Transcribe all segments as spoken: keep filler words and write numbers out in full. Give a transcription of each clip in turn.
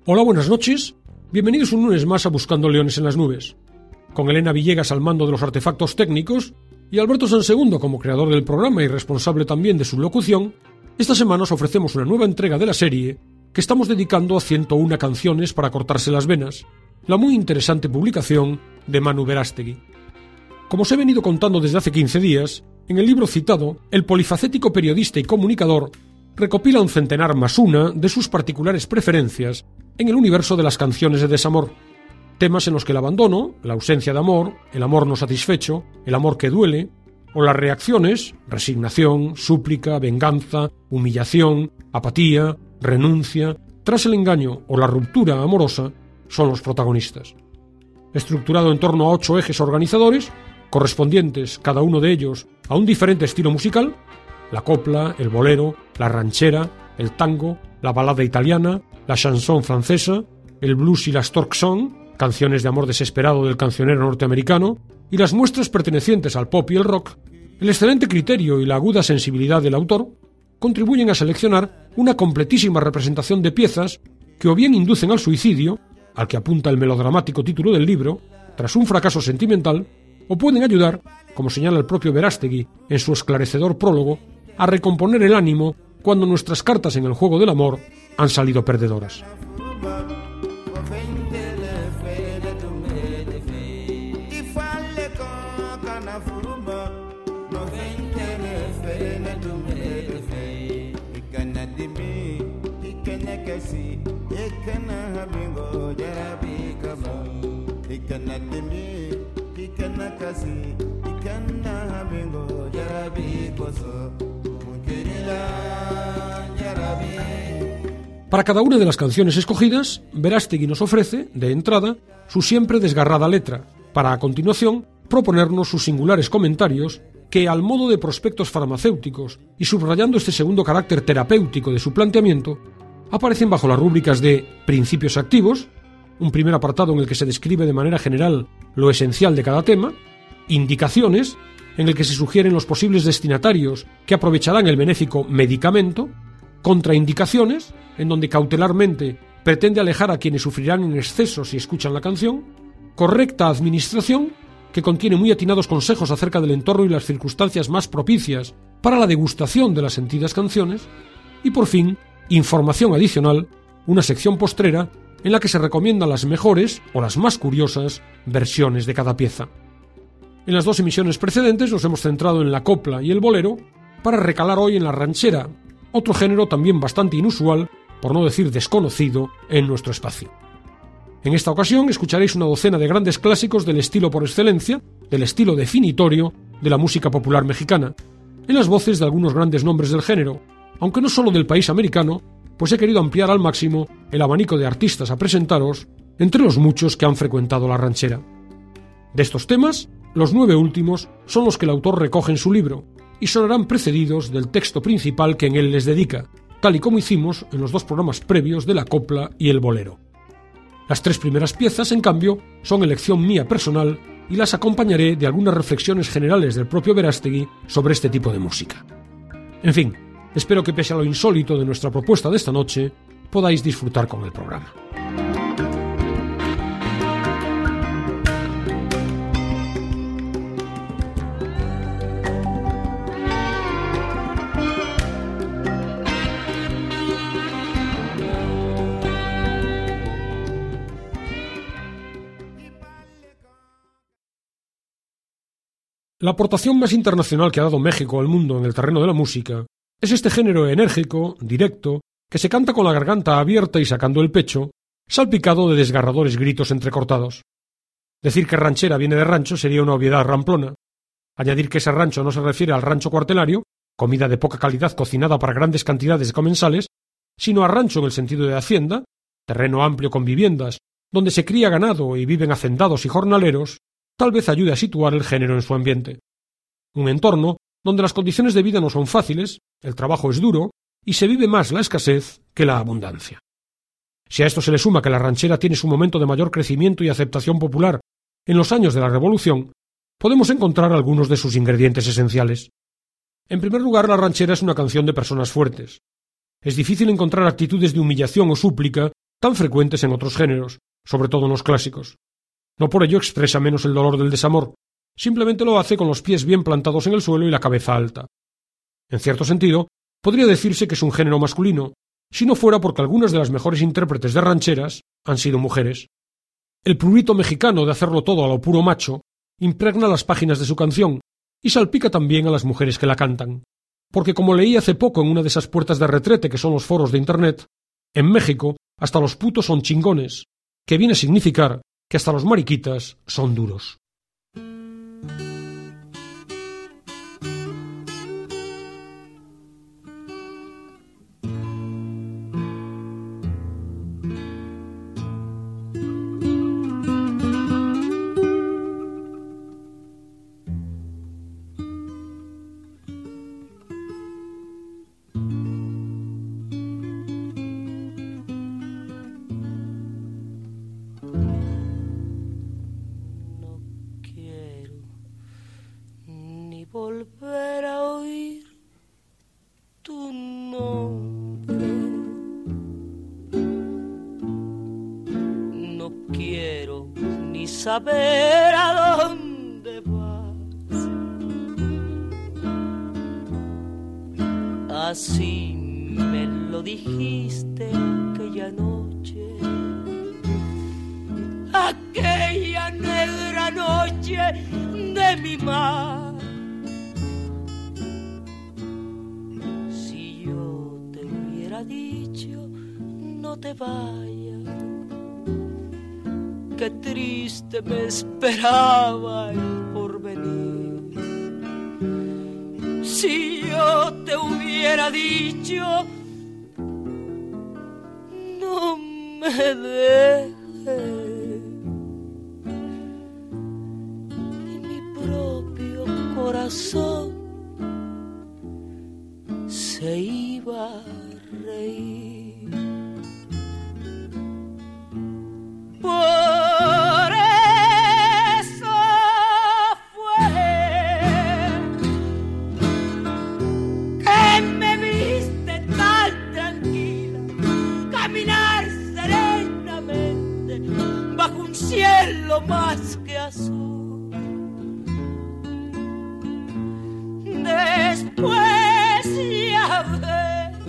Hola, buenas noches. Bienvenidos un lunes más a Buscando Leones en las Nubes. Con Elena Villegas al mando de los artefactos técnicos y Alberto Sansegundo como creador del programa y responsable también de su locución, esta semana os ofrecemos una nueva entrega de la serie que estamos dedicando a ciento una canciones para cortarse las venas, la muy interesante publicación de Manu Verástegui. Como os he venido contando desde hace quince días, en el libro citado, el polifacético periodista y comunicador recopila un centenar más una de sus particulares preferencias en el universo de las canciones de desamor, temas en los que el abandono, la ausencia de amor, el amor no satisfecho, el amor que duele, o las reacciones, resignación, súplica, venganza, humillación, apatía, renuncia, tras el engaño o la ruptura amorosa, son los protagonistas. Estructurado en torno a ocho ejes organizadores, correspondientes cada uno de ellos a un diferente estilo musical, la copla, el bolero, la ranchera, el tango, la balada italiana, la chanson francesa, el blues y la stork song, canciones de amor desesperado del cancionero norteamericano, y las muestras pertenecientes al pop y el rock, el excelente criterio y la aguda sensibilidad del autor contribuyen a seleccionar una completísima representación de piezas que o bien inducen al suicidio, al que apunta el melodramático título del libro, tras un fracaso sentimental, o pueden ayudar, como señala el propio Verástegui en su esclarecedor prólogo, a recomponer el ánimo cuando nuestras cartas en el juego del amor han salido perdedoras. Para cada una de las canciones escogidas, Verástegui nos ofrece, de entrada, su siempre desgarrada letra, para a continuación proponernos sus singulares comentarios que, al modo de prospectos farmacéuticos y subrayando este segundo carácter terapéutico de su planteamiento, aparecen bajo las rúbricas de principios activos, un primer apartado en el que se describe de manera general lo esencial de cada tema, indicaciones, en el que se sugieren los posibles destinatarios que aprovecharán el benéfico medicamento, contraindicaciones, en donde cautelarmente pretende alejar a quienes sufrirán en exceso si escuchan la canción, correcta administración, que contiene muy atinados consejos acerca del entorno y las circunstancias más propicias para la degustación de las sentidas canciones, y por fin, información adicional, una sección postrera en la que se recomiendan las mejores o las más curiosas versiones de cada pieza. En las dos emisiones precedentes nos hemos centrado en la copla y el bolero para recalar hoy en la ranchera, otro género también bastante inusual, por no decir desconocido, en nuestro espacio. En esta ocasión escucharéis una docena de grandes clásicos del estilo por excelencia, del estilo definitorio de la música popular mexicana, en las voces de algunos grandes nombres del género, aunque no solo del país americano, pues he querido ampliar al máximo el abanico de artistas a presentaros entre los muchos que han frecuentado la ranchera. De estos temas, los nueve últimos son los que el autor recoge en su libro y sonarán precedidos del texto principal que en él les dedica, tal y como hicimos en los dos programas previos de la copla y el bolero. Las tres primeras piezas, en cambio, son elección mía personal y las acompañaré de algunas reflexiones generales del propio Verástegui sobre este tipo de música. En fin, espero que pese a lo insólito de nuestra propuesta de esta noche, podáis disfrutar con el programa. La aportación más internacional que ha dado México al mundo en el terreno de la música es este género enérgico, directo, que se canta con la garganta abierta y sacando el pecho, salpicado de desgarradores gritos entrecortados. Decir que ranchera viene de rancho sería una obviedad ramplona. Añadir que ese rancho no se refiere al rancho cuartelario, comida de poca calidad cocinada para grandes cantidades de comensales, sino a rancho en el sentido de hacienda, terreno amplio con viviendas, donde se cría ganado y viven hacendados y jornaleros, tal vez ayude a situar el género en su ambiente. Un entorno donde las condiciones de vida no son fáciles, el trabajo es duro y se vive más la escasez que la abundancia. Si a esto se le suma que la ranchera tiene su momento de mayor crecimiento y aceptación popular en los años de la Revolución, podemos encontrar algunos de sus ingredientes esenciales. En primer lugar, la ranchera es una canción de personas fuertes. Es difícil encontrar actitudes de humillación o súplica tan frecuentes en otros géneros, sobre todo en los clásicos. No por ello expresa menos el dolor del desamor, simplemente lo hace con los pies bien plantados en el suelo y la cabeza alta. En cierto sentido, podría decirse que es un género masculino, si no fuera porque algunas de las mejores intérpretes de rancheras han sido mujeres. El prurito mexicano de hacerlo todo a lo puro macho impregna las páginas de su canción y salpica también a las mujeres que la cantan. Porque como leí hace poco en una de esas puertas de retrete que son los foros de Internet, en México hasta los putos son chingones, que viene a significar que hasta los mariquitas son duros. Volver a oír tu nombre. No quiero ni saber a dónde vas. Así me lo dijiste aquella noche, aquella negra noche de mi mar. Dicho, no te vayas, qué triste me esperaba el porvenir. Si yo te hubiera dicho, no me dejes, y mi propio corazón se iba reír. Por eso fue que me viste tan tranquila, caminar serenamente bajo un cielo más que azul. Después ya ves,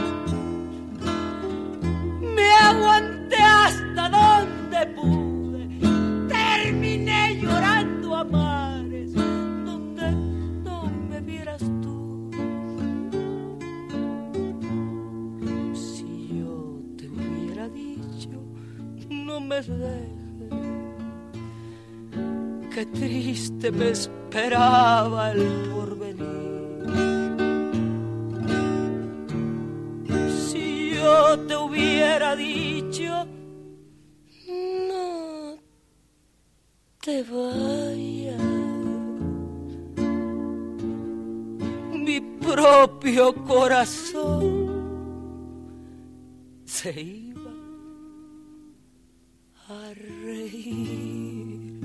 aguanté hasta donde pude, terminé llorando a mares donde no me vieras tú. Si yo te hubiera dicho, no me dejes, qué triste me esperaba el porvenir. Yo te hubiera dicho, no te vayas, mi propio corazón se iba a reír.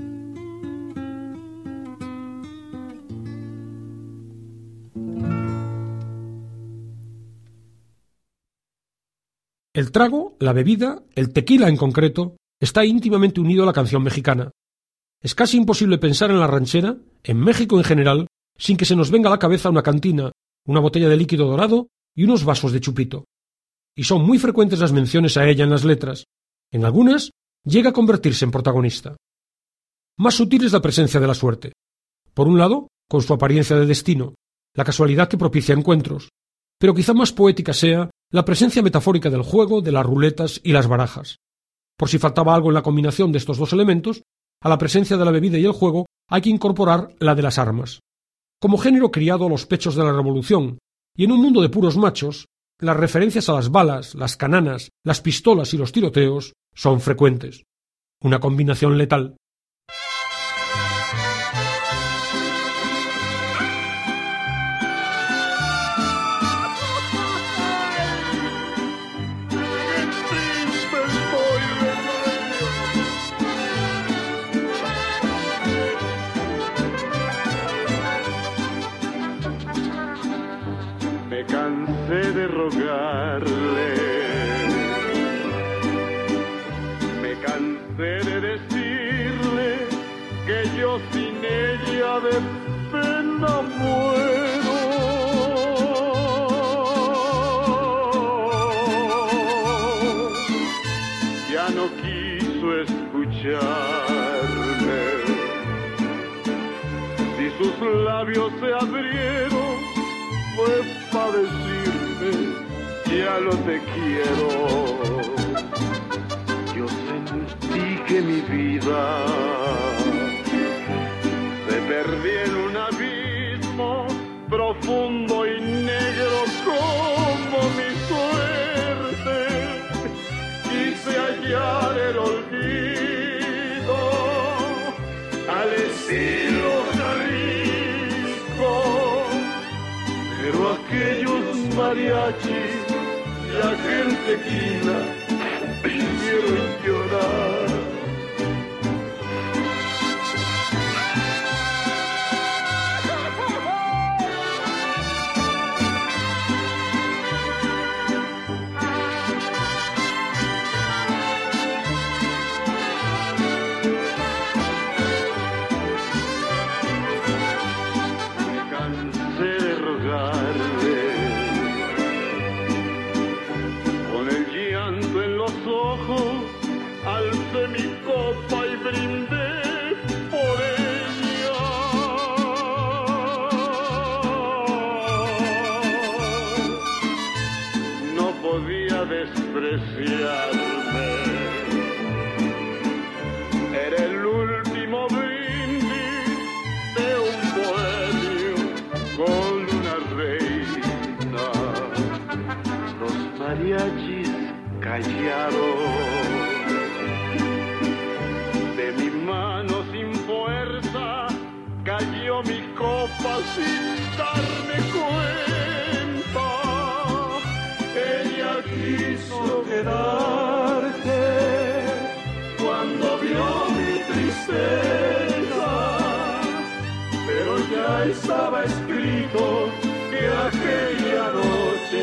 El trago, la bebida, el tequila en concreto, está íntimamente unido a la canción mexicana. Es casi imposible pensar en la ranchera, en México en general, sin que se nos venga a la cabeza una cantina, una botella de líquido dorado y unos vasos de chupito. Y son muy frecuentes las menciones a ella en las letras. En algunas, llega a convertirse en protagonista. Más sutil es la presencia de la suerte. Por un lado, con su apariencia de destino, la casualidad que propicia encuentros, pero quizá más poética sea la presencia metafórica del juego, de las ruletas y las barajas. Por si faltaba algo en la combinación de estos dos elementos, a la presencia de la bebida y el juego hay que incorporar la de las armas. Como género criado a los pechos de la revolución, y en un mundo de puros machos, las referencias a las balas, las cananas, las pistolas y los tiroteos son frecuentes. Una combinación letal. Me cansé de rogarle yo sin ella de pena muero. Ya no quiso escucharme, si sus labios se abrieron fue para decirme ya lo te quiero. Yo sentí que mi vida se perdía en un abismo profundo y negro como mi suerte. Quise hallar el olvido al estilo Jalisco, pero aquellos mariachis y aquel tequila hicieron llorar. Alcé mi copa y brindé por ella. No podía despreciarme. Era el último brindis de un bohemio con una reina. Los mariachis callaron. Cayó mi copa sin darme cuenta. Ella quiso quedarse cuando vio mi tristeza, pero ya estaba escrito que aquella noche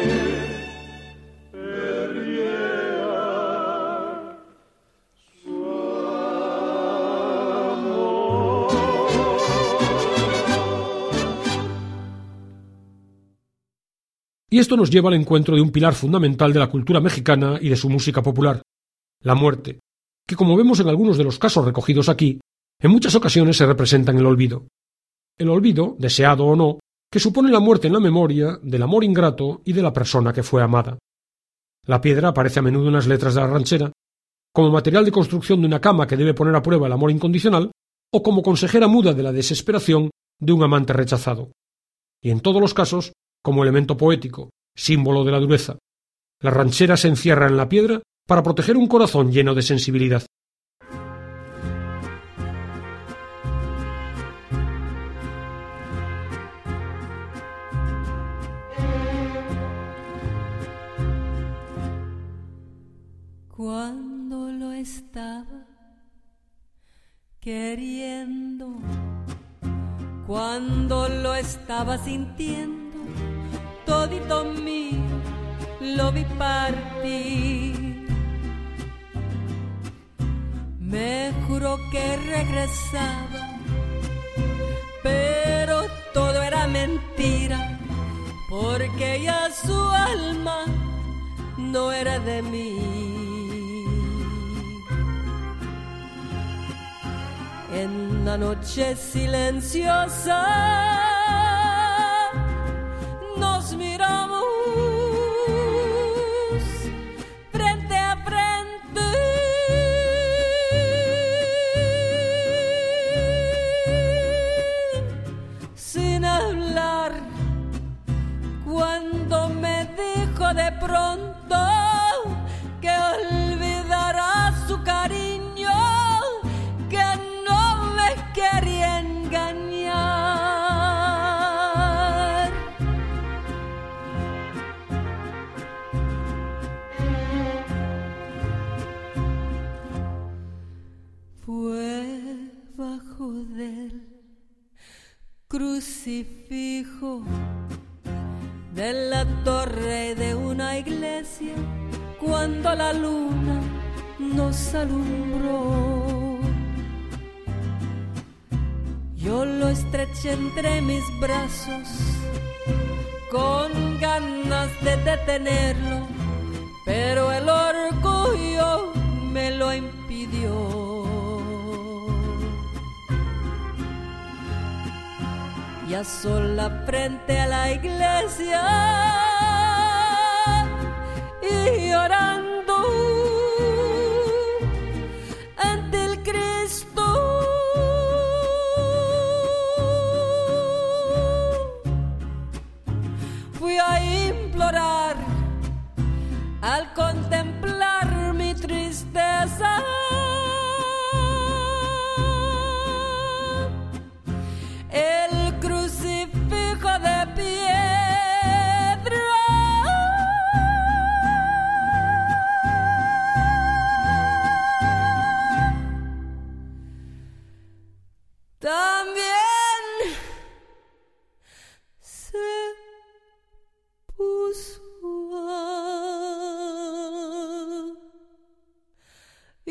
Y esto nos lleva al encuentro de un pilar fundamental de la cultura mexicana y de su música popular, la muerte, que como vemos en algunos de los casos recogidos aquí, en muchas ocasiones se representa en el olvido. El olvido, deseado o no, que supone la muerte en la memoria del amor ingrato y de la persona que fue amada. La piedra aparece a menudo en las letras de la ranchera, como material de construcción de una cama que debe poner a prueba el amor incondicional, o como consejera muda de la desesperación de un amante rechazado. Y en todos los casos, como elemento poético, símbolo de la dureza. La ranchera se encierra en la piedra para proteger un corazón lleno de sensibilidad. Cuando lo estaba queriendo, cuando lo estaba sintiendo, todito mío lo vi partir. Me juró que regresaba, pero todo era mentira, porque ya su alma no era de mí. En la noche silenciosa nos miramos frente a frente, sin hablar, cuando me dijo de pronto que olvidara su cariño, que no me quería engañar. Fue bajo del crucifijo de la torre de una iglesia, cuando la luna nos alumbró. Yo lo estreché entre mis brazos con ganas de detenerlo, pero el orgullo me lo impidió. Ya sola frente a la iglesia y llorando ante el Cristo, fui a implorar al contemplar mi tristeza. El crucifijo de piedra también se puso a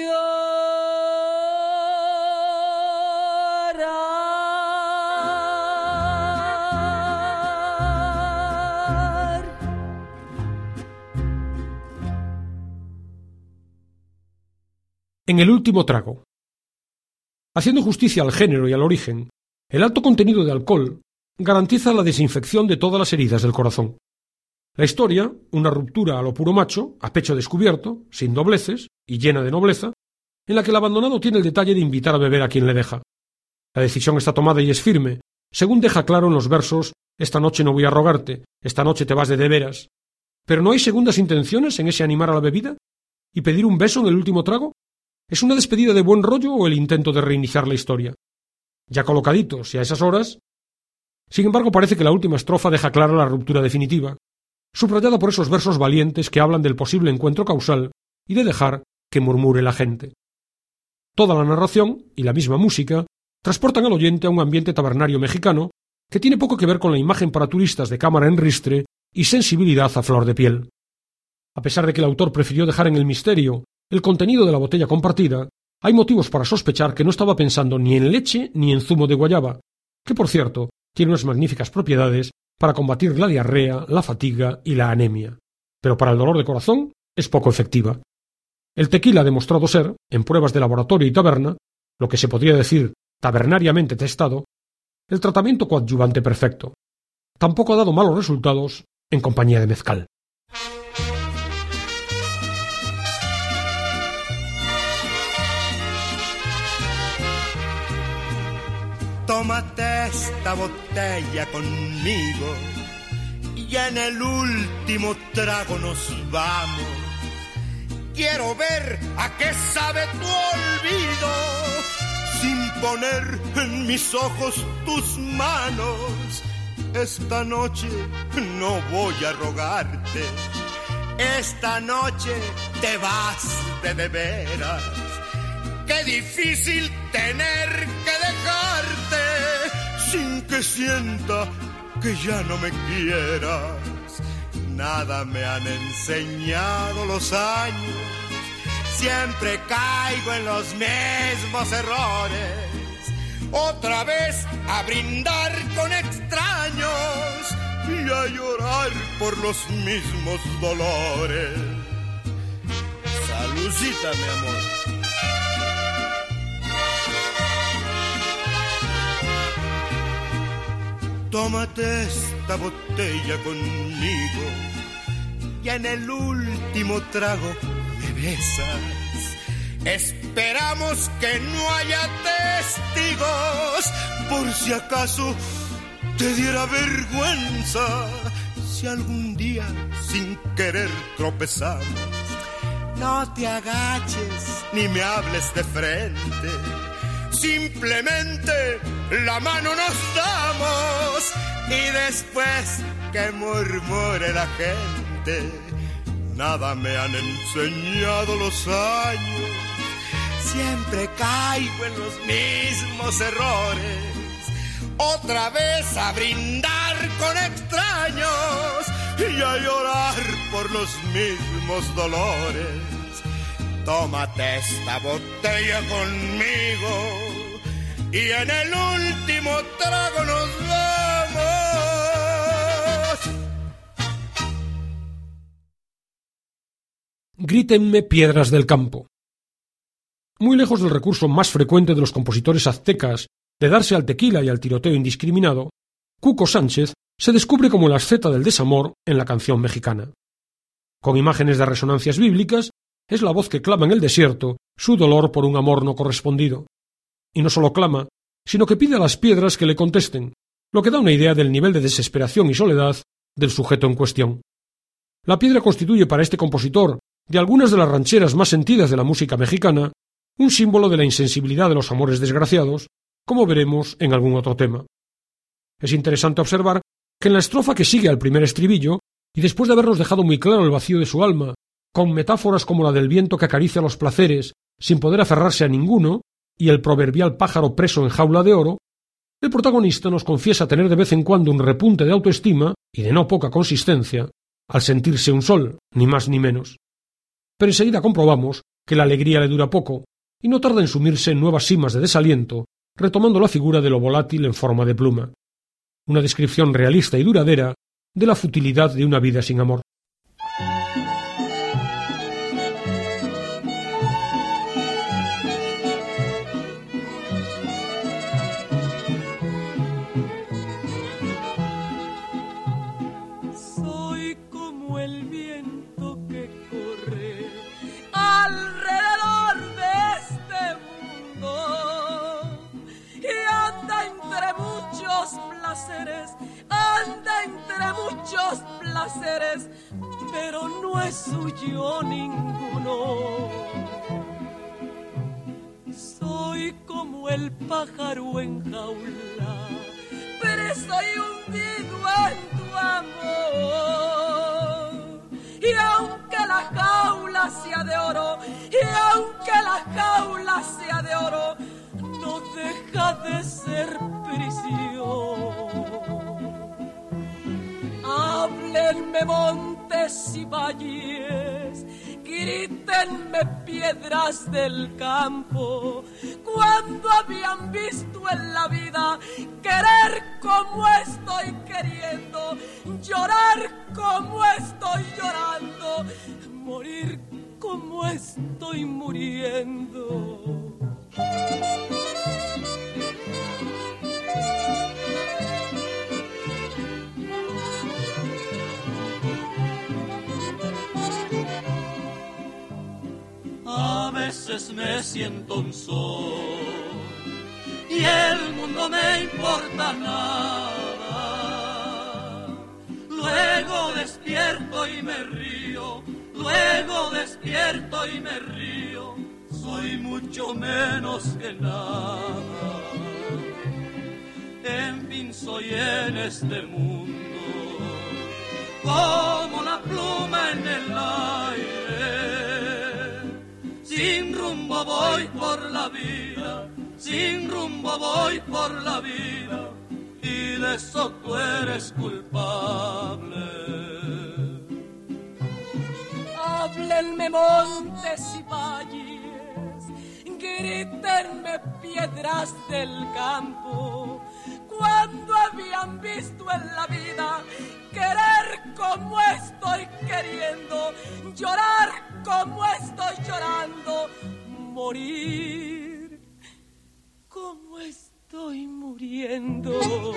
En el último trago. Haciendo justicia al género y al origen, el alto contenido de alcohol garantiza la desinfección de todas las heridas del corazón. La historia, una ruptura a lo puro macho, a pecho descubierto, sin dobleces y llena de nobleza, en la que el abandonado tiene el detalle de invitar a beber a quien le deja. La decisión está tomada y es firme, según deja claro en los versos «Esta noche no voy a rogarte, esta noche te vas de de veras». ¿Pero no hay segundas intenciones en ese animar a la bebida? ¿Y pedir un beso en el último trago? ¿Es una despedida de buen rollo o el intento de reiniciar la historia? Ya colocaditos y a esas horas... Sin embargo, parece que la última estrofa deja clara la ruptura definitiva, subrayada por esos versos valientes que hablan del posible encuentro causal y de dejar que murmure la gente. Toda la narración y la misma música transportan al oyente a un ambiente tabernario mexicano que tiene poco que ver con la imagen para turistas de cámara en ristre y sensibilidad a flor de piel. A pesar de que el autor prefirió dejar en el misterio el contenido de la botella compartida, hay motivos para sospechar que no estaba pensando ni en leche ni en zumo de guayaba, que por cierto tiene unas magníficas propiedades para combatir la diarrea, la fatiga y la anemia, pero para el dolor de corazón es poco efectiva. El tequila ha demostrado ser, en pruebas de laboratorio y taberna, lo que se podría decir tabernariamente testado, el tratamiento coadyuvante perfecto. Tampoco ha dado malos resultados en compañía de mezcal. Tómate esta botella conmigo y en el último trago nos vamos. Quiero ver a qué sabe tu olvido sin poner en mis ojos tus manos. Esta noche no voy a rogarte, esta noche te vas de de veras. Qué difícil tener que dejarte sin que sienta que ya no me quieras. Nada me han enseñado los años, siempre caigo en los mismos errores. Otra vez a brindar con extraños y a llorar por los mismos dolores. Saludcita, mi amor. Tómate esta botella conmigo y en el último trago me besas. Esperamos que no haya testigos por si acaso te diera vergüenza. Si algún día sin querer tropezamos, no te agaches ni me hables de frente. Simplemente la mano nos damos y después que murmure la gente. Nada me han enseñado los años, siempre caigo en los mismos errores. Otra vez a brindar con extraños y a llorar por los mismos dolores. Tómate esta botella conmigo y en el último trago nos vamos. Grítenme piedras del campo. Muy lejos del recurso más frecuente de los compositores aztecas de darse al tequila y al tiroteo indiscriminado, Cuco Sánchez se descubre como el asceta del desamor en la canción mexicana. Con imágenes de resonancias bíblicas, es la voz que clama en el desierto su dolor por un amor no correspondido. Y no solo clama, sino que pide a las piedras que le contesten, lo que da una idea del nivel de desesperación y soledad del sujeto en cuestión. La piedra constituye para este compositor, de algunas de las rancheras más sentidas de la música mexicana, un símbolo de la insensibilidad de los amores desgraciados, como veremos en algún otro tema. Es interesante observar que en la estrofa que sigue al primer estribillo, y después de habernos dejado muy claro el vacío de su alma, con metáforas como la del viento que acaricia los placeres sin poder aferrarse a ninguno, y el proverbial pájaro preso en jaula de oro, el protagonista nos confiesa tener de vez en cuando un repunte de autoestima, y de no poca consistencia, al sentirse un sol, ni más ni menos. Pero enseguida comprobamos que la alegría le dura poco, y no tarda en sumirse en nuevas simas de desaliento, retomando la figura de lo volátil en forma de pluma. Una descripción realista y duradera de la futilidad de una vida sin amor. Soy como el viento que corre alrededor de este mundo y anda entre muchos placeres, anda entre muchos placeres, pero no es suyo ninguno. Soy como el pájaro en jaula, preso y hundido en tu amor. Y aunque la jaula sea de oro, y aunque la jaula sea de oro, no deja de ser prisión. Háblenme montes y valles, grítenme piedras del campo, cuando habían visto en la vida querer como estoy queriendo, llorar como estoy llorando, morir como estoy muriendo. A veces me siento un sol y el mundo me importa nada. Luego despierto y me río, luego despierto y me río. Soy mucho menos que nada. En fin, soy en este mundo como la pluma en el aire. Sin rumbo voy por la vida, sin rumbo voy por la vida, y de eso tú eres culpable. Háblenme montes y valles, grítenme piedras del campo, cuando habían visto en la vida querer como estoy queriendo, llorar como estoy llorando, morir como estoy muriendo.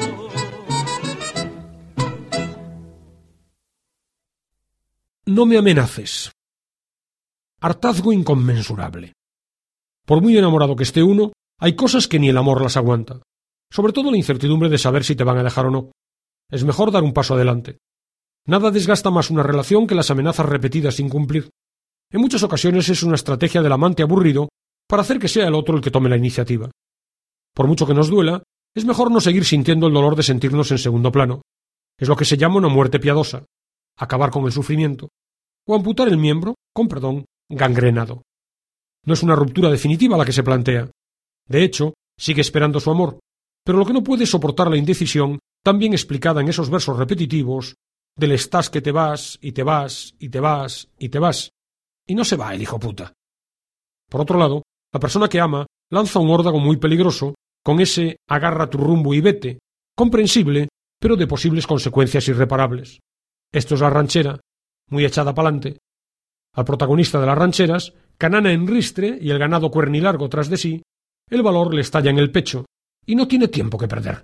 No me amenaces. Hartazgo inconmensurable. Por muy enamorado que esté uno, hay cosas que ni el amor las aguanta. Sobre todo la incertidumbre de saber si te van a dejar o no. Es mejor dar un paso adelante. Nada desgasta más una relación que las amenazas repetidas sin cumplir. En muchas ocasiones es una estrategia del amante aburrido para hacer que sea el otro el que tome la iniciativa. Por mucho que nos duela, es mejor no seguir sintiendo el dolor de sentirnos en segundo plano. Es lo que se llama una muerte piadosa, acabar con el sufrimiento, o amputar el miembro, con perdón, gangrenado. No es una ruptura definitiva la que se plantea. De hecho, sigue esperando su amor, pero lo que no puede es soportar la indecisión, tan bien explicada en esos versos repetitivos, del estás que te vas, y te vas, y te vas, y te vas, y no se va el hijo puta. Por otro lado, la persona que ama lanza un órdago muy peligroso, con ese agarra tu rumbo y vete, comprensible, pero de posibles consecuencias irreparables. Esto es la ranchera, muy echada pa'lante. Al protagonista de las rancheras, canana en ristre y el ganado cuernilargo tras de sí, el valor le estalla en el pecho y no tiene tiempo que perder.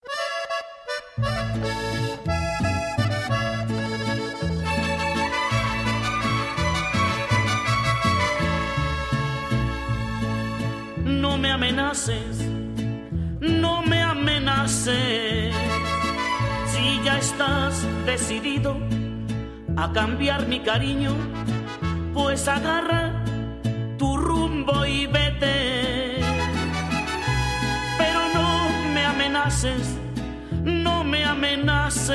No me amenaces, no me amenaces, si ya estás decidido a cambiar mi cariño, pues agarra tu rumbo y vete. Pero no me amenaces, no me amenaces,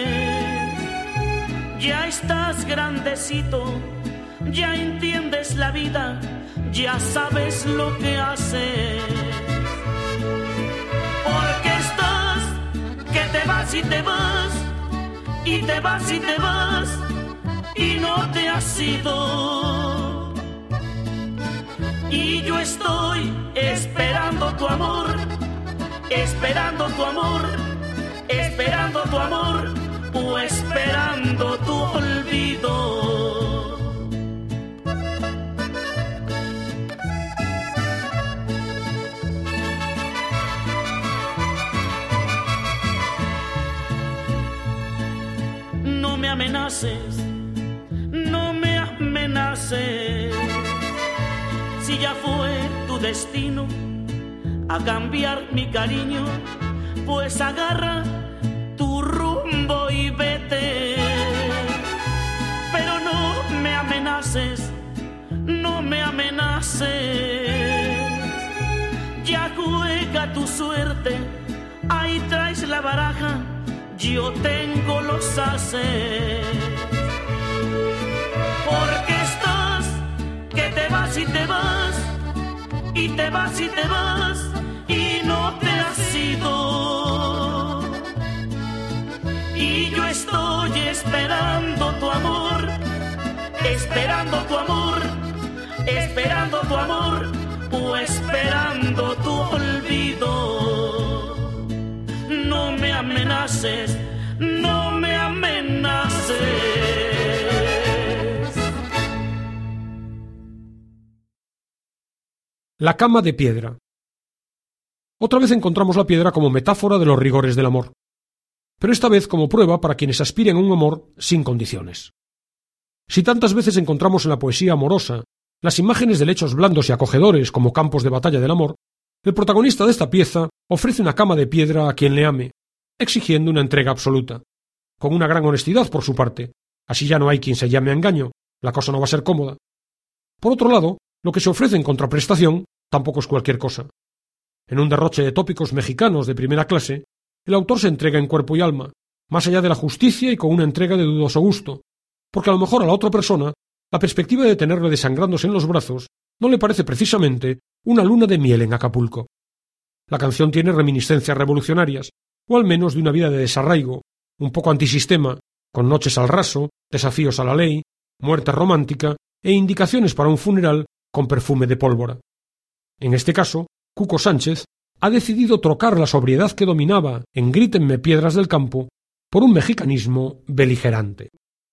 ya estás grandecito, ya entiendes la vida, ya sabes lo que haces. Porque estás, que te vas y te vas, y te vas y te vas, y no te has ido. Y yo estoy esperando tu amor, esperando tu amor, esperando tu amor, o esperando tu olvido. No me amenaces, no me amenaces, si ya fue tu destino a cambiar mi cariño, pues agarra tu rumbo y vete. Pero no me amenaces, no me amenaces, ya juega tu suerte, ahí traes la baraja, yo tengo los ases. Porque estás, que te vas y te vas, y te vas y te vas, y no te has ido. Y yo estoy esperando tu amor, esperando tu amor, esperando tu amor, o esperando tu olvido. No me amenaces, no me amenaces. La cama de piedra. Otra vez encontramos la piedra como metáfora de los rigores del amor, pero esta vez como prueba para quienes aspiren a un amor sin condiciones. Si tantas veces encontramos en la poesía amorosa las imágenes de lechos blandos y acogedores como campos de batalla del amor, el protagonista de esta pieza ofrece una cama de piedra a quien le ame, exigiendo una entrega absoluta, con una gran honestidad por su parte. Así ya no hay quien se llame a engaño, la cosa no va a ser cómoda. Por otro lado, lo que se ofrece en contraprestación tampoco es cualquier cosa. En un derroche de tópicos mexicanos de primera clase, el autor se entrega en cuerpo y alma, más allá de la justicia y con una entrega de dudoso gusto, porque a lo mejor a la otra persona la perspectiva de tenerle desangrándose en los brazos no le parece precisamente una luna de miel en Acapulco. La canción tiene reminiscencias revolucionarias, o al menos de una vida de desarraigo, un poco antisistema, con noches al raso, desafíos a la ley, muerte romántica e indicaciones para un funeral con perfume de pólvora. En este caso, Cuco Sánchez ha decidido trocar la sobriedad que dominaba en Grítenme piedras del campo por un mexicanismo beligerante.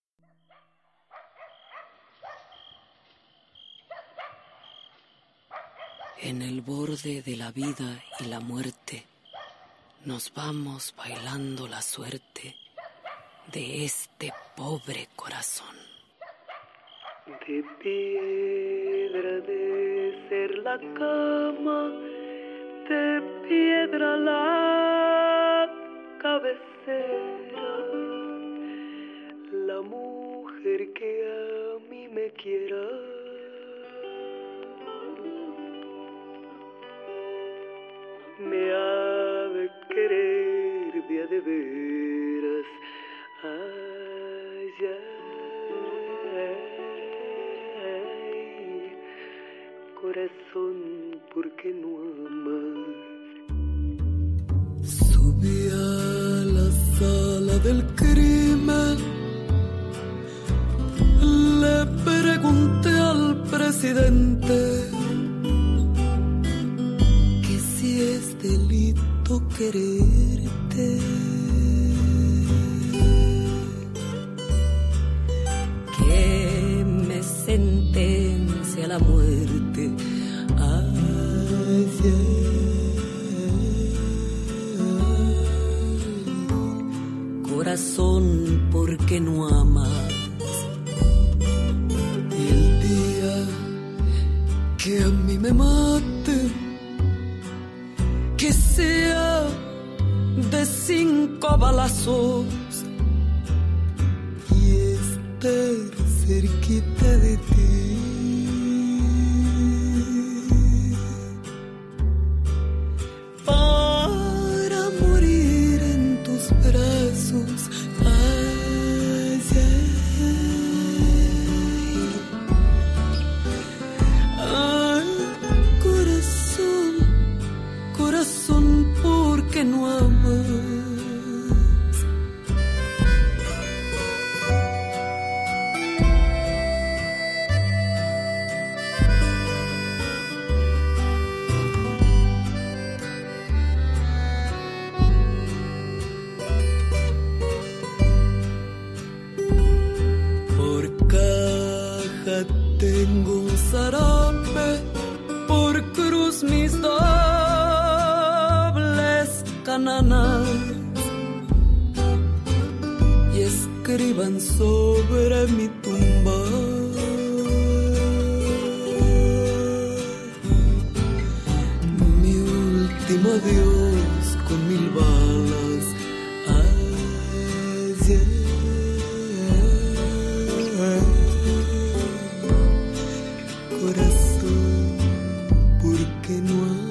En el borde de la vida y la muerte, nos vamos bailando la suerte de este pobre corazón. De piedra de ser la cama, de piedra la cabecera, la mujer que a mí me quiera. Me ha de querer de a de veras, ay, ay, corazón, ¿por qué no amas? Subí a la sala del crimen, le pregunté al presidente que si este quererte. Que me sentencia la muerte. Ayer. Corazón, ¿por qué no amas? Y el día que a mí me mate, que sea de cinco balazos y estar cerquita de ti. Para morir en tus brazos. Que no amas. Por caja tengo un zarape, por cruz mis dos cananas y escriban sobre mi tumba mi último adiós con mil balas. Ayer corazón, ¿por qué no amas?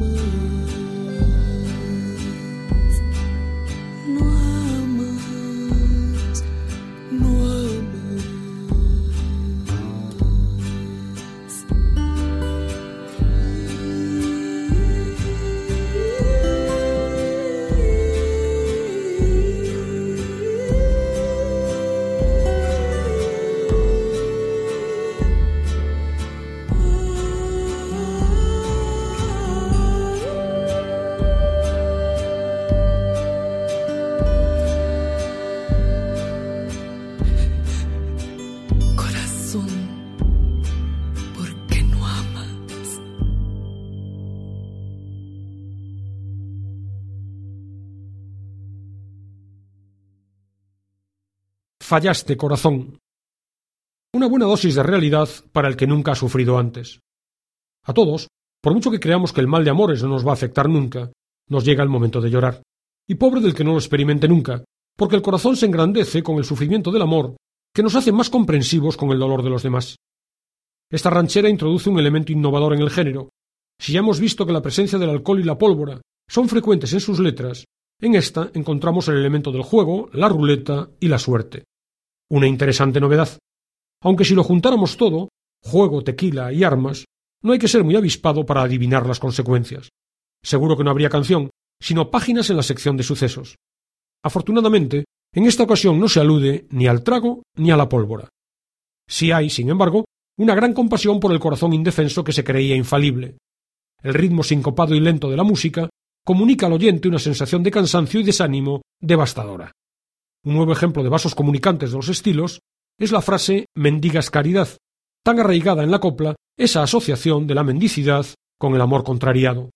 Fallaste, corazón. Una buena dosis de realidad para el que nunca ha sufrido antes. A todos, por mucho que creamos que el mal de amores no nos va a afectar nunca, nos llega el momento de llorar. Y pobre del que no lo experimente nunca, porque el corazón se engrandece con el sufrimiento del amor, que nos hace más comprensivos con el dolor de los demás. Esta ranchera introduce un elemento innovador en el género. Si ya hemos visto que la presencia del alcohol y la pólvora son frecuentes en sus letras, en esta encontramos el elemento del juego, la ruleta y la suerte. Una interesante novedad. Aunque si lo juntáramos todo, juego, tequila y armas, no hay que ser muy avispado para adivinar las consecuencias. Seguro que no habría canción, sino páginas en la sección de sucesos. Afortunadamente, en esta ocasión no se alude ni al trago ni a la pólvora. Sí hay, sin embargo, una gran compasión por el corazón indefenso que se creía infalible. El ritmo sincopado y lento de la música comunica al oyente una sensación de cansancio y desánimo devastadora. Un nuevo ejemplo de vasos comunicantes de los estilos es la frase «mendigas caridad», tan arraigada en la copla esa asociación de la mendicidad con el amor contrariado.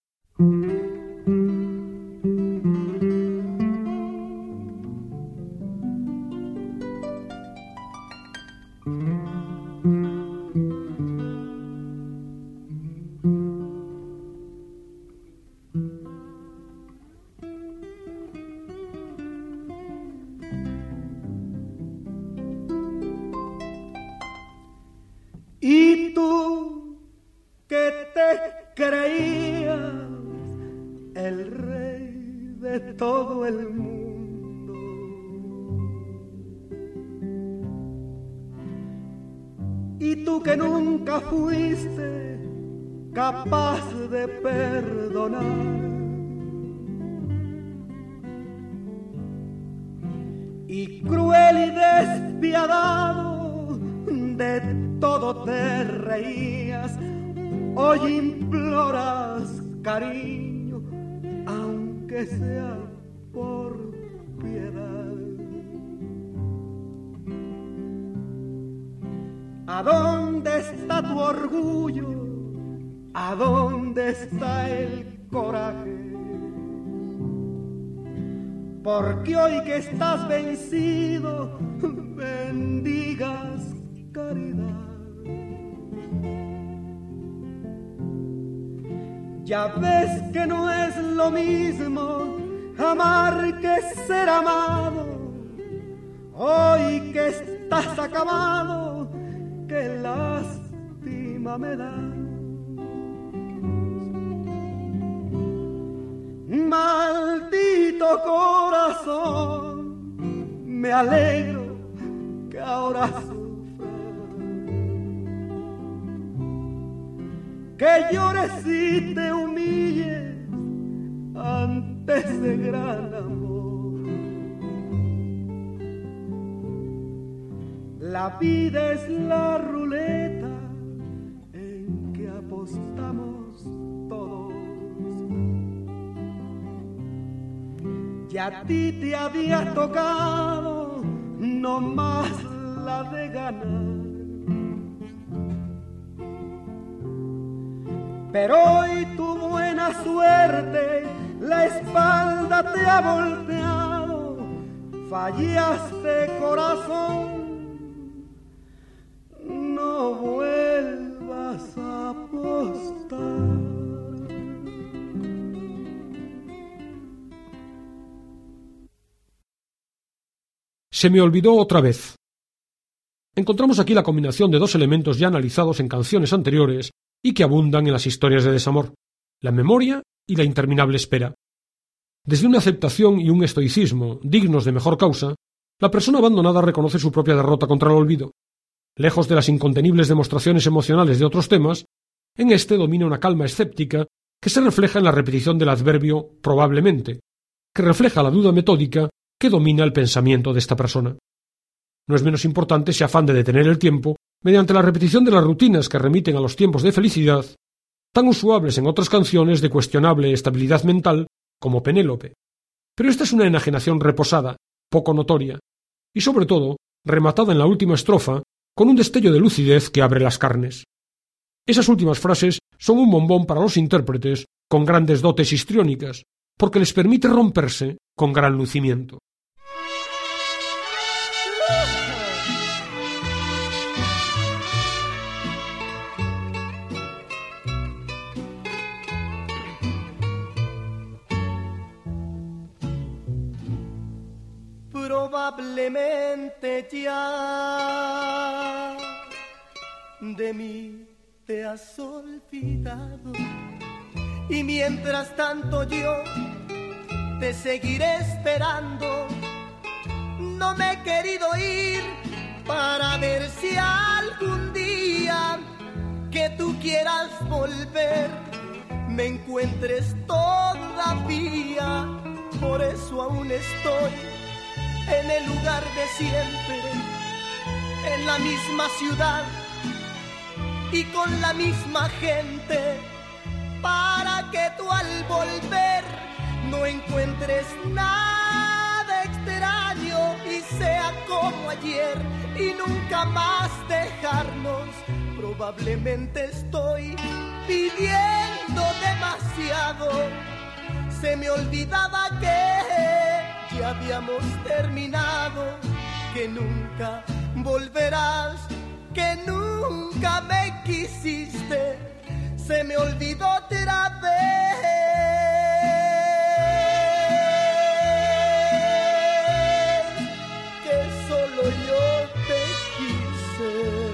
Y tú que te creías el rey de todo el mundo, y tú que nunca fuiste capaz de perdonar, y cruel y despiadado de todo te reías, hoy imploras cariño, aunque aunque sea por piedad. ¿A dónde está tu orgullo? ¿A dónde está el coraje? Porque hoy que estás vencido, bendigas caridad. Ya ves que no es lo mismo amar que ser amado. Hoy que estás acabado, qué lástima me da. Maldito corazón, me alegro que ahora sufra, que llores y te humilles ante ese gran amor. La vida es la ruleta en que apostamos todos. Y a ti te había tocado no más la de ganar. Pero hoy tu buena suerte la espalda te ha volteado. Fallaste, corazón, no vuelvas a apostar. Se me olvidó otra vez. Encontramos aquí la combinación de dos elementos ya analizados en canciones anteriores y que abundan en las historias de desamor: la memoria y la interminable espera. Desde una aceptación y un estoicismo dignos de mejor causa, la persona abandonada reconoce su propia derrota contra el olvido. Lejos de las incontenibles demostraciones emocionales de otros temas, en este domina una calma escéptica que se refleja en la repetición del adverbio probablemente, que refleja la duda metódica que domina el pensamiento de esta persona. No es menos importante ese afán de detener el tiempo mediante la repetición de las rutinas que remiten a los tiempos de felicidad, tan usuables en otras canciones de cuestionable estabilidad mental como Penélope. Pero esta es una enajenación reposada, poco notoria, y sobre todo rematada en la última estrofa con un destello de lucidez que abre las carnes. Esas últimas frases son un bombón para los intérpretes con grandes dotes histriónicas, porque les permite romperse con gran lucimiento. Probablemente ya de mí te has olvidado, y mientras tanto yo te seguiré esperando. No me he querido ir para ver si algún día que tú quieras volver me encuentres todavía. Por eso aún estoy en el lugar de siempre, en la misma ciudad y con la misma gente, para que tú al volver no encuentres nada extraño y sea como ayer y nunca más dejarnos. Probablemente estoy pidiendo demasiado. Se me olvidaba que ya habíamos terminado, que nunca volverás, que nunca me quisiste. Se me olvidó otra vez que solo yo te quise.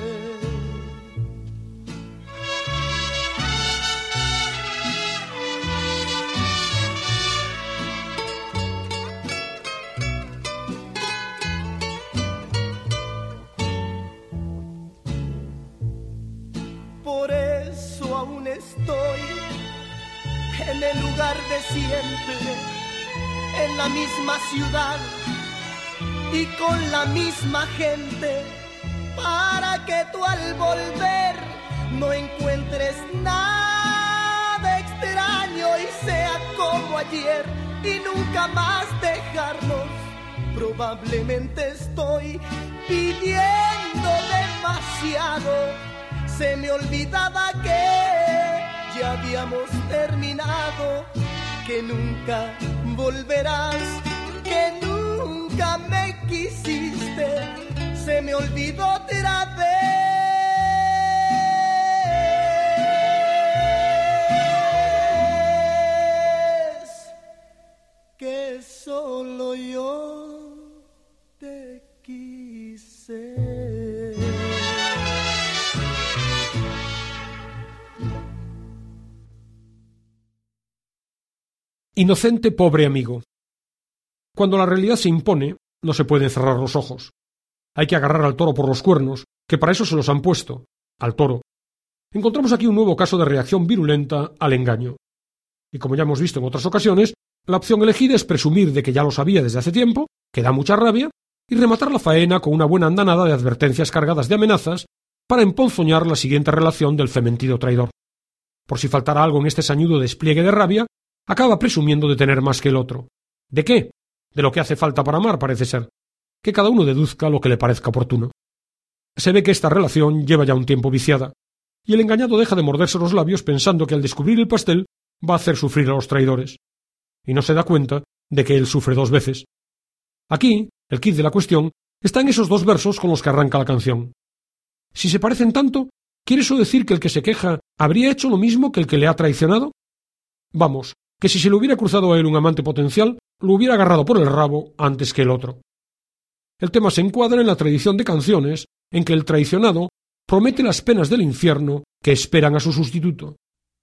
Por eso aún estoy en el lugar de siempre, en la misma ciudad y con la misma gente, para que tú al volver no encuentres nada extraño y sea como ayer y nunca más dejarnos. Probablemente estoy pidiendo demasiado. Se me olvidaba que ya habíamos terminado, que nunca volverás, que nunca me quisiste. Se me olvidó otra vez que solo yo te quise. Inocente pobre amigo. Cuando la realidad se impone, no se pueden cerrar los ojos. Hay que agarrar al toro por los cuernos, que para eso se los han puesto, al toro. Encontramos aquí un nuevo caso de reacción virulenta al engaño. Y como ya hemos visto en otras ocasiones, la opción elegida es presumir de que ya lo sabía desde hace tiempo, que da mucha rabia, y rematar la faena con una buena andanada de advertencias cargadas de amenazas para emponzoñar la siguiente relación del fementido traidor. Por si faltara algo en este sañudo despliegue de rabia, acaba presumiendo de tener más que el otro. ¿De qué? De lo que hace falta para amar, parece ser. Que cada uno deduzca lo que le parezca oportuno. Se ve que esta relación lleva ya un tiempo viciada, y el engañado deja de morderse los labios pensando que al descubrir el pastel va a hacer sufrir a los traidores. Y no se da cuenta de que él sufre dos veces. Aquí, el quid de la cuestión está en esos dos versos con los que arranca la canción. Si se parecen tanto, ¿quiere eso decir que el que se queja habría hecho lo mismo que el que le ha traicionado? Vamos, que si se le hubiera cruzado a él un amante potencial, lo hubiera agarrado por el rabo antes que el otro. El tema se encuadra en la tradición de canciones en que el traicionado promete las penas del infierno que esperan a su sustituto.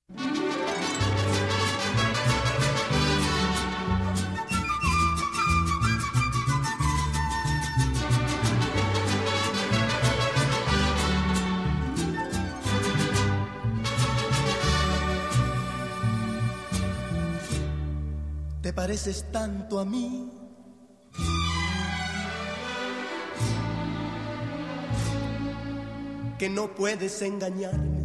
Te pareces tanto a mí, que no puedes engañarme.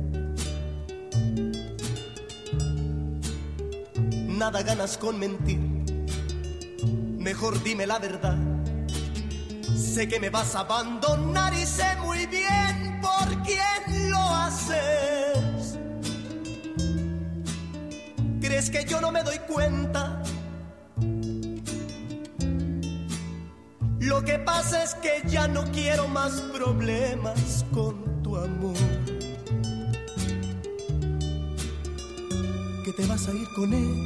Nada ganas con mentir, mejor dime la verdad. Sé que me vas a abandonar y sé muy bien por quién lo haces. ¿Crees que yo no me doy cuenta? Lo que pasa es que ya no quiero más problemas con tu amor. Que te vas a ir con él.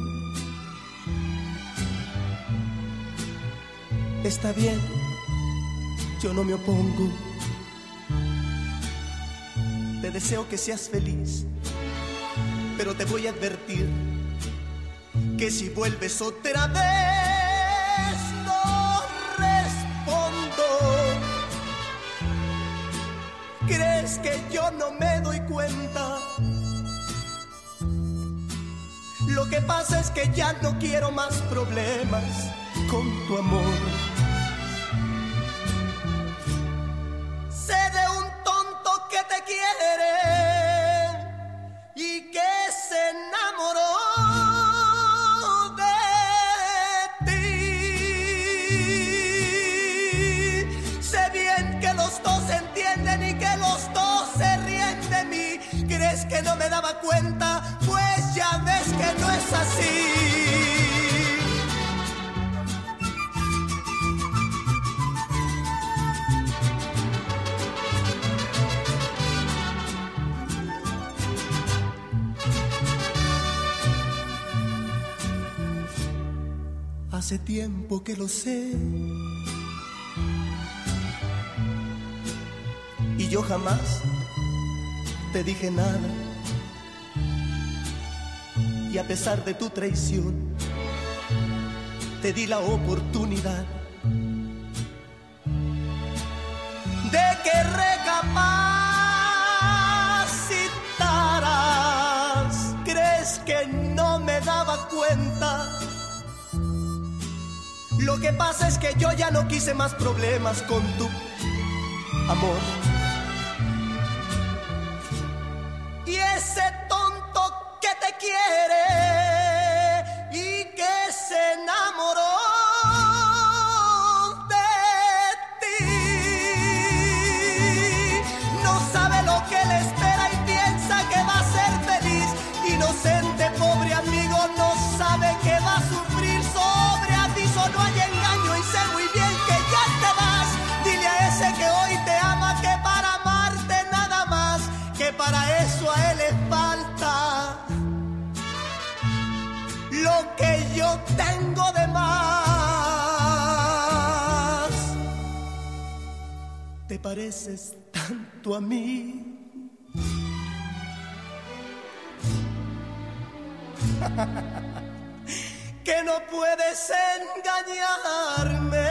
Está bien, yo no me opongo. Te deseo que seas feliz, pero te voy a advertir que si vuelves otra vez no respondo. ¿Crees que yo no me doy cuenta? Lo que pasa es que ya no quiero más problemas con tu amor. Sé de un tonto que te quiere y que se enamoró de ti. Sé bien que los dos se entienden y que los dos se ríen de mí. ¿Crees que no me daba cuenta? Pues ya ves que no es así. Hace tiempo que lo sé y yo jamás te dije nada. Y a pesar de tu traición te di la oportunidad de que recapacitaras. ¿Crees que no me daba cuenta? Lo que pasa es que yo ya no quise más problemas con tu amor. Y ese tonto que te quiere y que se enamora inocente pobre amigo no sabe que va a sufrir. Sobre aviso no hay engaño y sé muy bien que ya te vas. Dile a ese que hoy te ama que para amarte nada más, que para eso a él le falta lo que yo tengo de más. Te pareces tanto a mí. Que no puedes engañarme.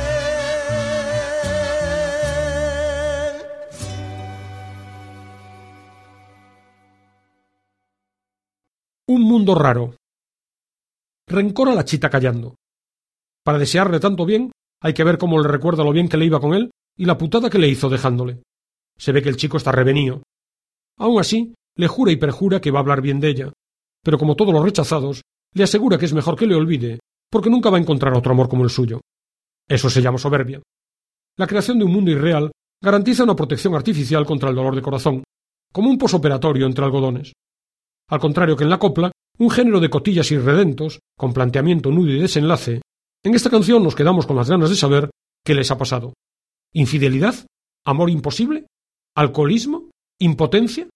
Un mundo raro. Rencor a la chita callando. Para desearle tanto bien, hay que ver cómo le recuerda lo bien que le iba con él y la putada que le hizo dejándole. Se ve que el chico está revenío. Aún así, le jura y perjura que va a hablar bien de ella, pero como todos los rechazados, le asegura que es mejor que le olvide, porque nunca va a encontrar otro amor como el suyo. Eso se llama soberbia. La creación de un mundo irreal garantiza una protección artificial contra el dolor de corazón, como un posoperatorio entre algodones. Al contrario que en la copla, un género de cotillas irredentos, con planteamiento, nudo y desenlace, en esta canción nos quedamos con las ganas de saber qué les ha pasado. ¿Infidelidad? ¿Amor imposible? ¿Alcoholismo? ¿Impotencia?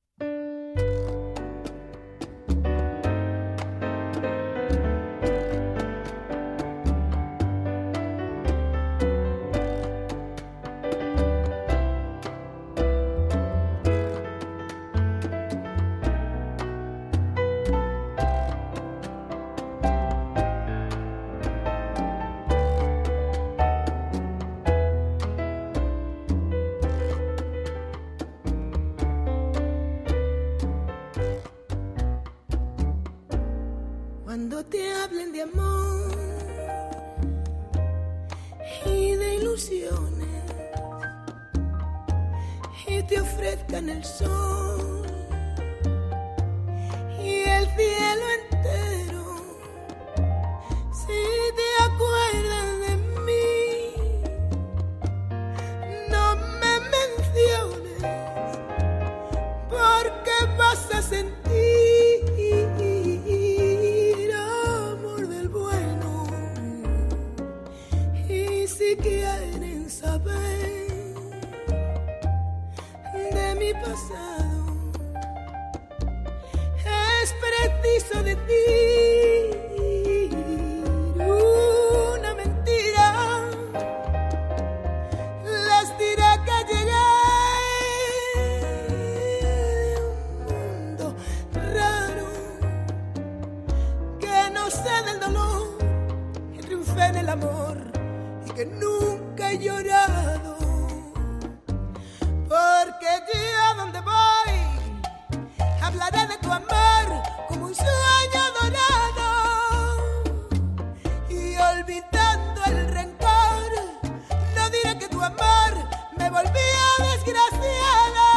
Cuando te hablen de amor y de ilusiones y te ofrezcan el sol y el cielo entero, si te acuerdas de mí, no me menciones, porque vas a sentir si quieren saber de mi pasado, es preciso decir una mentira. Les diré que llegué de un mundo raro, que no sé del dolor, que triunfé en el amor, que nunca he llorado, porque yo a donde voy hablaré de tu amor como un sueño dorado, y olvidando el rencor no diré que tu amor me volvía desgraciada.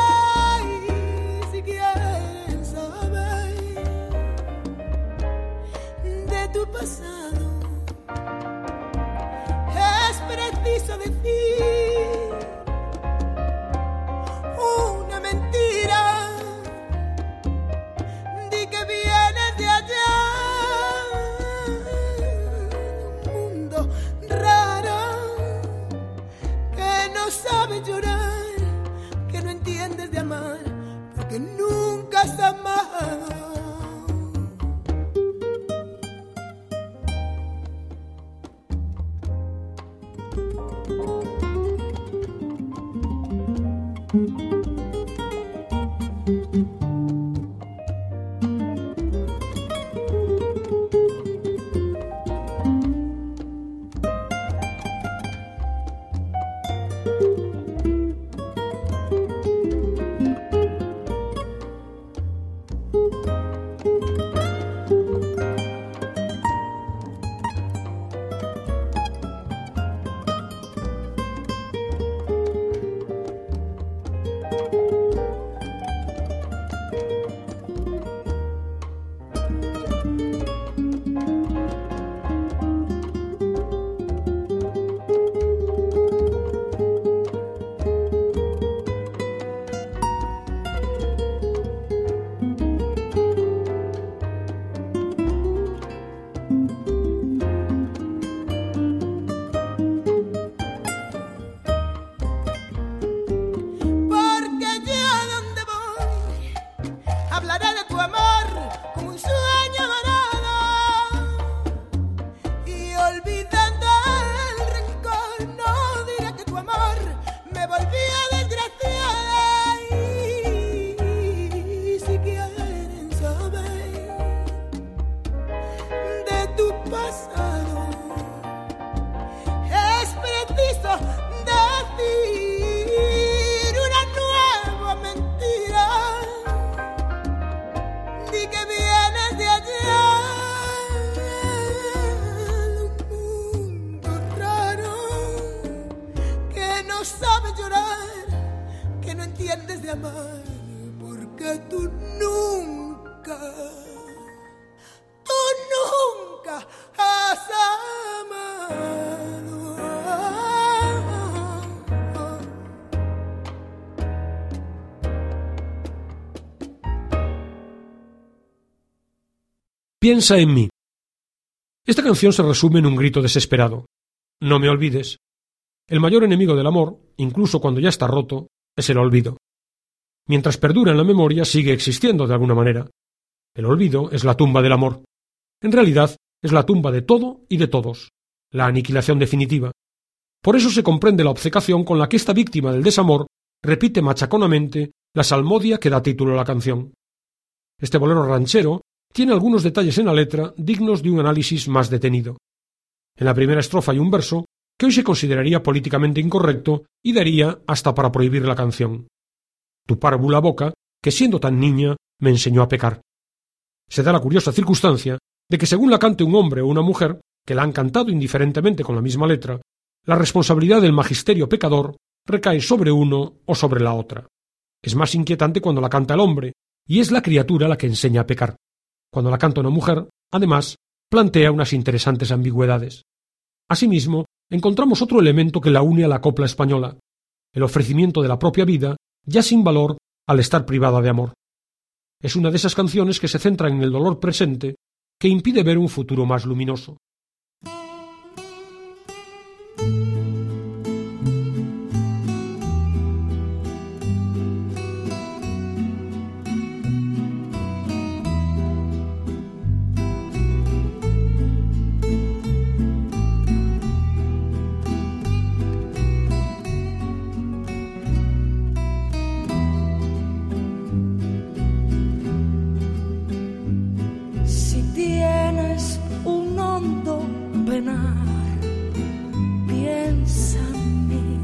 Y si quieren saber de tu pasado, es preciso decir una mentira. Di que vienes de allá, de un mundo raro, que no sabe llorar, que no entiendes de amar, porque nunca has amado. entendí que vienes de allá, un mundo raro, que no sabe llorar, que no entiendes de amar, porque tú nunca, tú nunca has amado. Piensa en mí. Esta canción se resume en un grito desesperado. No me olvides. El mayor enemigo del amor, incluso cuando ya está roto, es el olvido. Mientras perdura en la memoria, sigue existiendo de alguna manera. El olvido es la tumba del amor. En realidad, es la tumba de todo y de todos, la aniquilación definitiva. Por eso se comprende la obcecación con la que esta víctima del desamor repite machaconamente la salmodia que da título a la canción. Este bolero ranchero tiene algunos detalles en la letra dignos de un análisis más detenido. En la primera estrofa hay un verso que hoy se consideraría políticamente incorrecto y daría hasta para prohibir la canción. Tu párvula boca, que siendo tan niña, me enseñó a pecar. Se da la curiosa circunstancia de que según la cante un hombre o una mujer, que la han cantado indiferentemente con la misma letra, la responsabilidad del magisterio pecador recae sobre uno o sobre la otra. Es más inquietante cuando la canta el hombre, y es la criatura la que enseña a pecar. Cuando la canta una mujer, además, plantea unas interesantes ambigüedades. Asimismo, encontramos otro elemento que la une a la copla española, el ofrecimiento de la propia vida, ya sin valor al estar privada de amor. Es una de esas canciones que se centran en el dolor presente, que impide ver un futuro más luminoso. Piensa en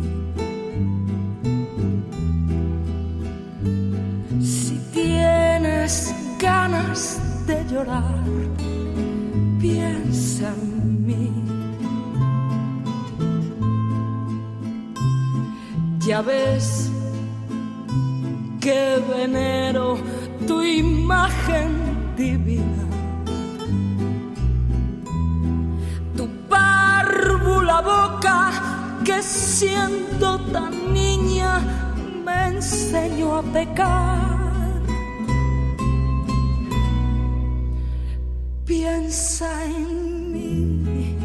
mí. Si tienes ganas de llorar, piensa en mí. Ya ves que venero tu imagen divina. La boca que siendo tan niña me enseñó a pecar. Piensa en mí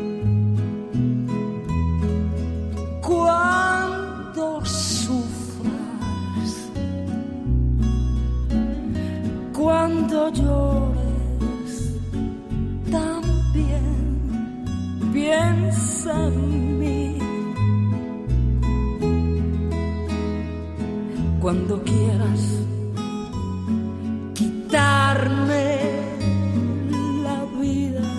cuando sufras, cuando llores también. Piensa en mí cuando quieras quitarme la vida.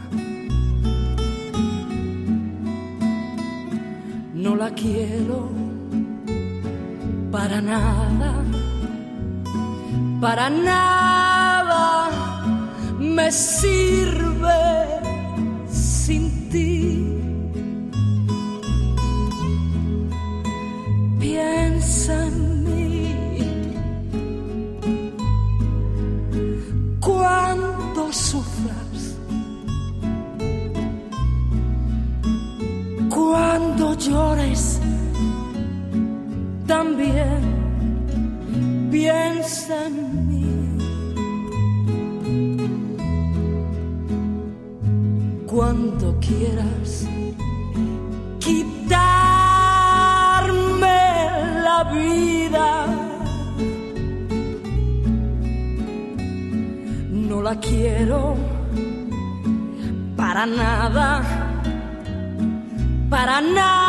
No la quiero para nada, para nada me sirve sin ti. Piensa en mí cuando sufras, cuando llores también. Piensa en mí. Cuando quieras quitarme la vida, no la quiero para nada, para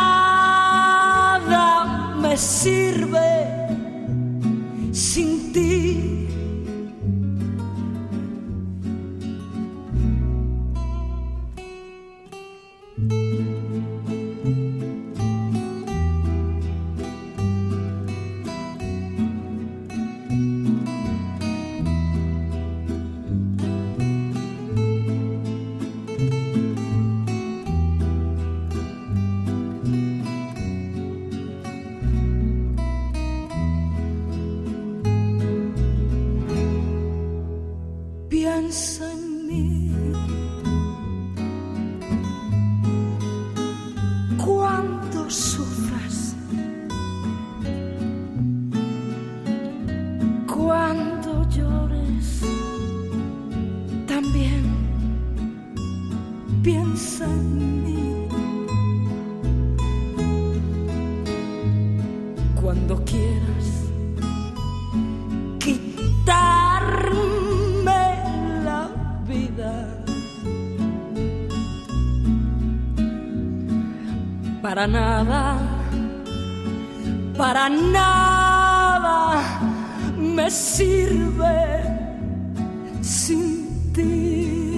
nada me sirve sin ti. piensa en mí. Cuando sufras, cuando llores, también piensa en mí. Cuando quieras quitarme la vida, para nada, para nada me sirve sin ti.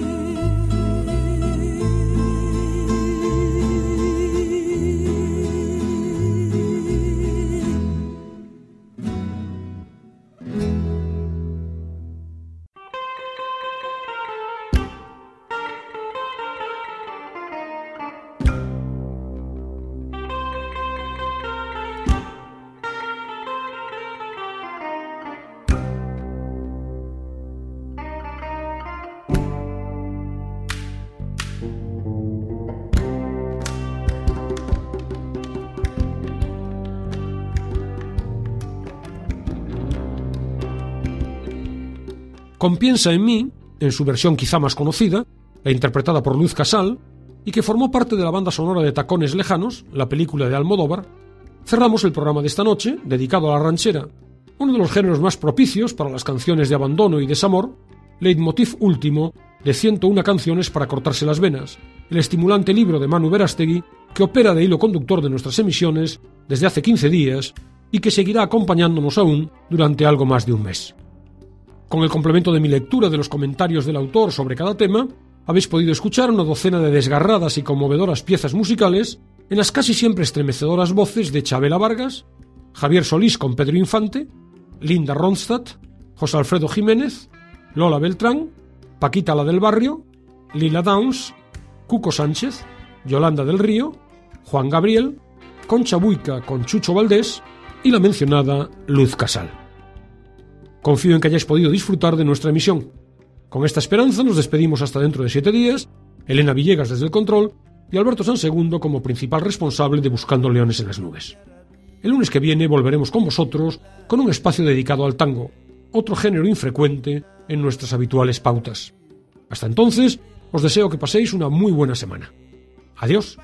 Con Piensa en mí, en su versión quizá más conocida, e interpretada por Luz Casal, y que formó parte de la banda sonora de Tacones Lejanos, la película de Almodóvar, cerramos el programa de esta noche, dedicado a la ranchera, uno de los géneros más propicios para las canciones de abandono y desamor, leitmotiv último de ciento una canciones para cortarse las venas, el estimulante libro de Manu Verástegui, que opera de hilo conductor de nuestras emisiones desde hace quince días y que seguirá acompañándonos aún durante algo más de un mes. Con el complemento de mi lectura de los comentarios del autor sobre cada tema, habéis podido escuchar una docena de desgarradas y conmovedoras piezas musicales en las casi siempre estremecedoras voces de Chabela Vargas, Javier Solís con Pedro Infante, Linda Ronstadt, José Alfredo Jiménez, Lola Beltrán, Paquita la del Barrio, Lila Downs, Cuco Sánchez, Yolanda del Río, Juan Gabriel, Concha Buica con Chucho Valdés y la mencionada Luz Casal. Confío en que hayáis podido disfrutar de nuestra emisión. Con esta esperanza nos despedimos hasta dentro de siete días, Elena Villegas desde el control y Alberto Sansegundo como principal responsable de Buscando Leones en las Nubes. El lunes que viene volveremos con vosotros con un espacio dedicado al tango, otro género infrecuente en nuestras habituales pautas. Hasta entonces, os deseo que paséis una muy buena semana. Adiós.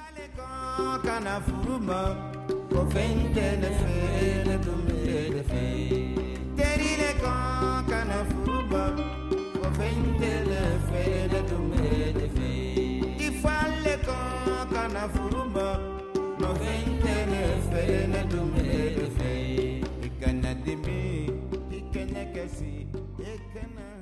No vente ne fe ne du me fe ikana dimi ikana kasi ikana